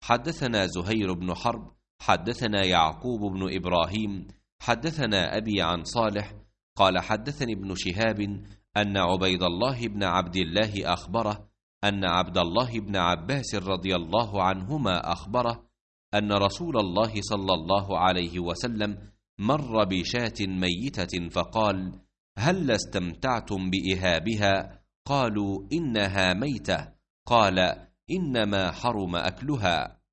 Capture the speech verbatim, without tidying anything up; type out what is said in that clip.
حدثنا زهير بن حرب حدثنا يعقوب بن إبراهيم حدثنا أبي عن صالح قال حدثني ابن شهاب أن عبيد الله بن عبد الله أخبره أن عبد الله بن عباس رضي الله عنهما أخبره أن رسول الله صلى الله عليه وسلم مر بشاة ميتة فقال: هل استمتعتم بإهابها؟ قالوا: إنها ميتة. قال: إنما حرم أكلها.